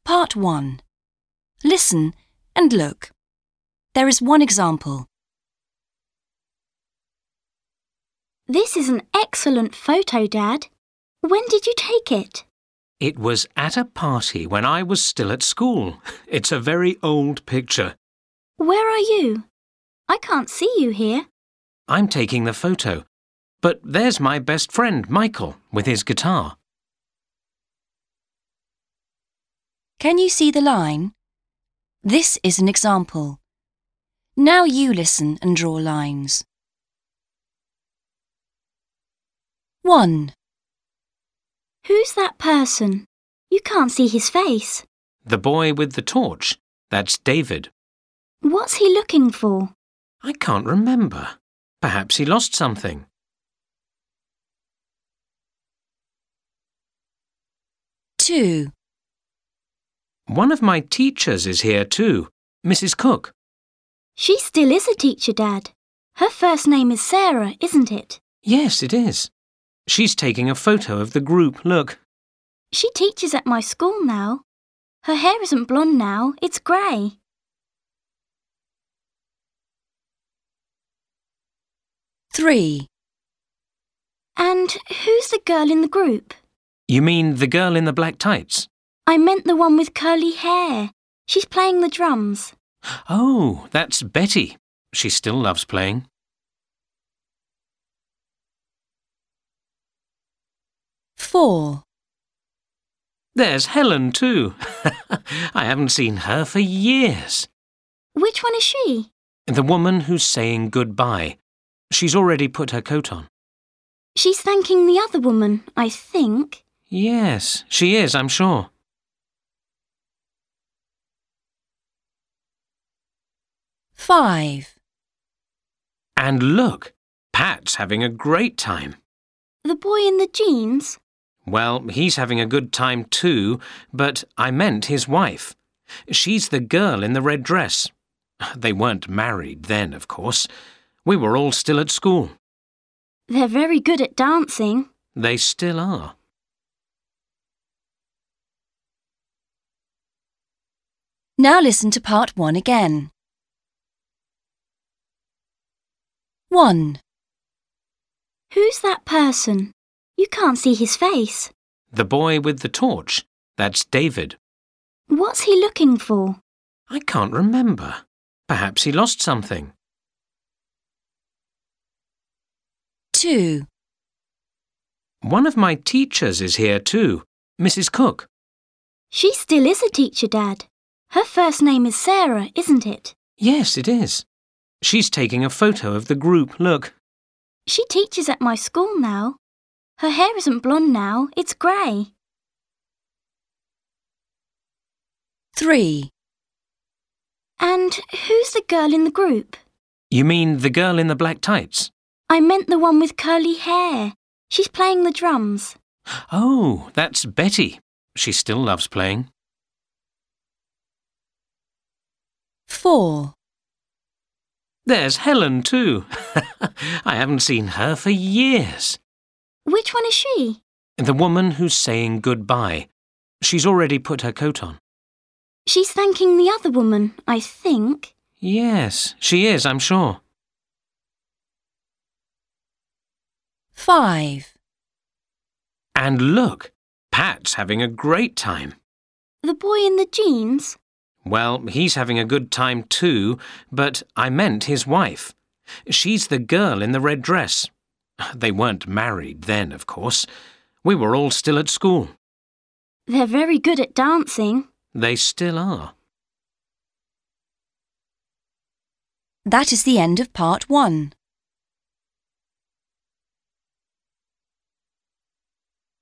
Part 1. Listen and look. There is one example. This is an excellent photo, Dad. When did you take it? It was at a party when I was still at school. It's a very old picture. Where are you? I can't see you here. I'm taking the photo. But there's my best friend, Michael, with his guitar. Can you see the line? This is an example. Now you listen and draw lines. 1. Who's that person? You can't see his face. The boy with the torch. That's David. What's he looking for? I can't remember. Perhaps he lost something. 2. One of my teachers is here too, Mrs. Cook. She still is a teacher, Dad. Her first name is Sarah, isn't it? Yes, it is. She's taking a photo of the group, look. She teaches at my school now. Her hair isn't blonde now, it's grey. 3. And who's the girl in the group? You mean the girl in the black tights? I meant the one with curly hair. She's playing the drums. Oh, that's Betty. She still loves playing. 4. There's Helen too. I haven't seen her for years. Which one is she? The woman who's saying goodbye. She's already put her coat on. She's thanking the other woman, I think. Yes, she is, I'm sure. 5. And look, Pat's having a great time. The boy in the jeans? Well, he's having a good time too, but I meant his wife. She's the girl in the red dress. They weren't married then, of course. We were all still at school. They're very good at dancing. They still are. Now listen to part 1 again. 1. Who's that person? You can't see his face. The boy with the torch. That's David. What's he looking for? I can't remember. Perhaps he lost something. 2. One of my teachers is here too, Mrs. Cook. She still is a teacher, Dad. Her first name is Sarah, isn't it? Yes, it is. She's taking a photo of the group, look. She teaches at my school now. Her hair isn't blonde now, it's grey. 3. And who's the girl in the group? You mean the girl in the black tights? I meant the one with curly hair. She's playing the drums. Oh, that's Betty. She still loves playing. 4. There's Helen too. I haven't seen her for years. Which one is she? The woman who's saying goodbye. She's already put her coat on. She's thanking the other woman, I think. Yes, she is, I'm sure. 5. And look, Pat's having a great time. The boy in the jeans? Well, he's having a good time too, but I meant his wife. She's the girl in the red dress. They weren't married then, of course. We were all still at school. They're very good at dancing. They still are. That is the end of part 1.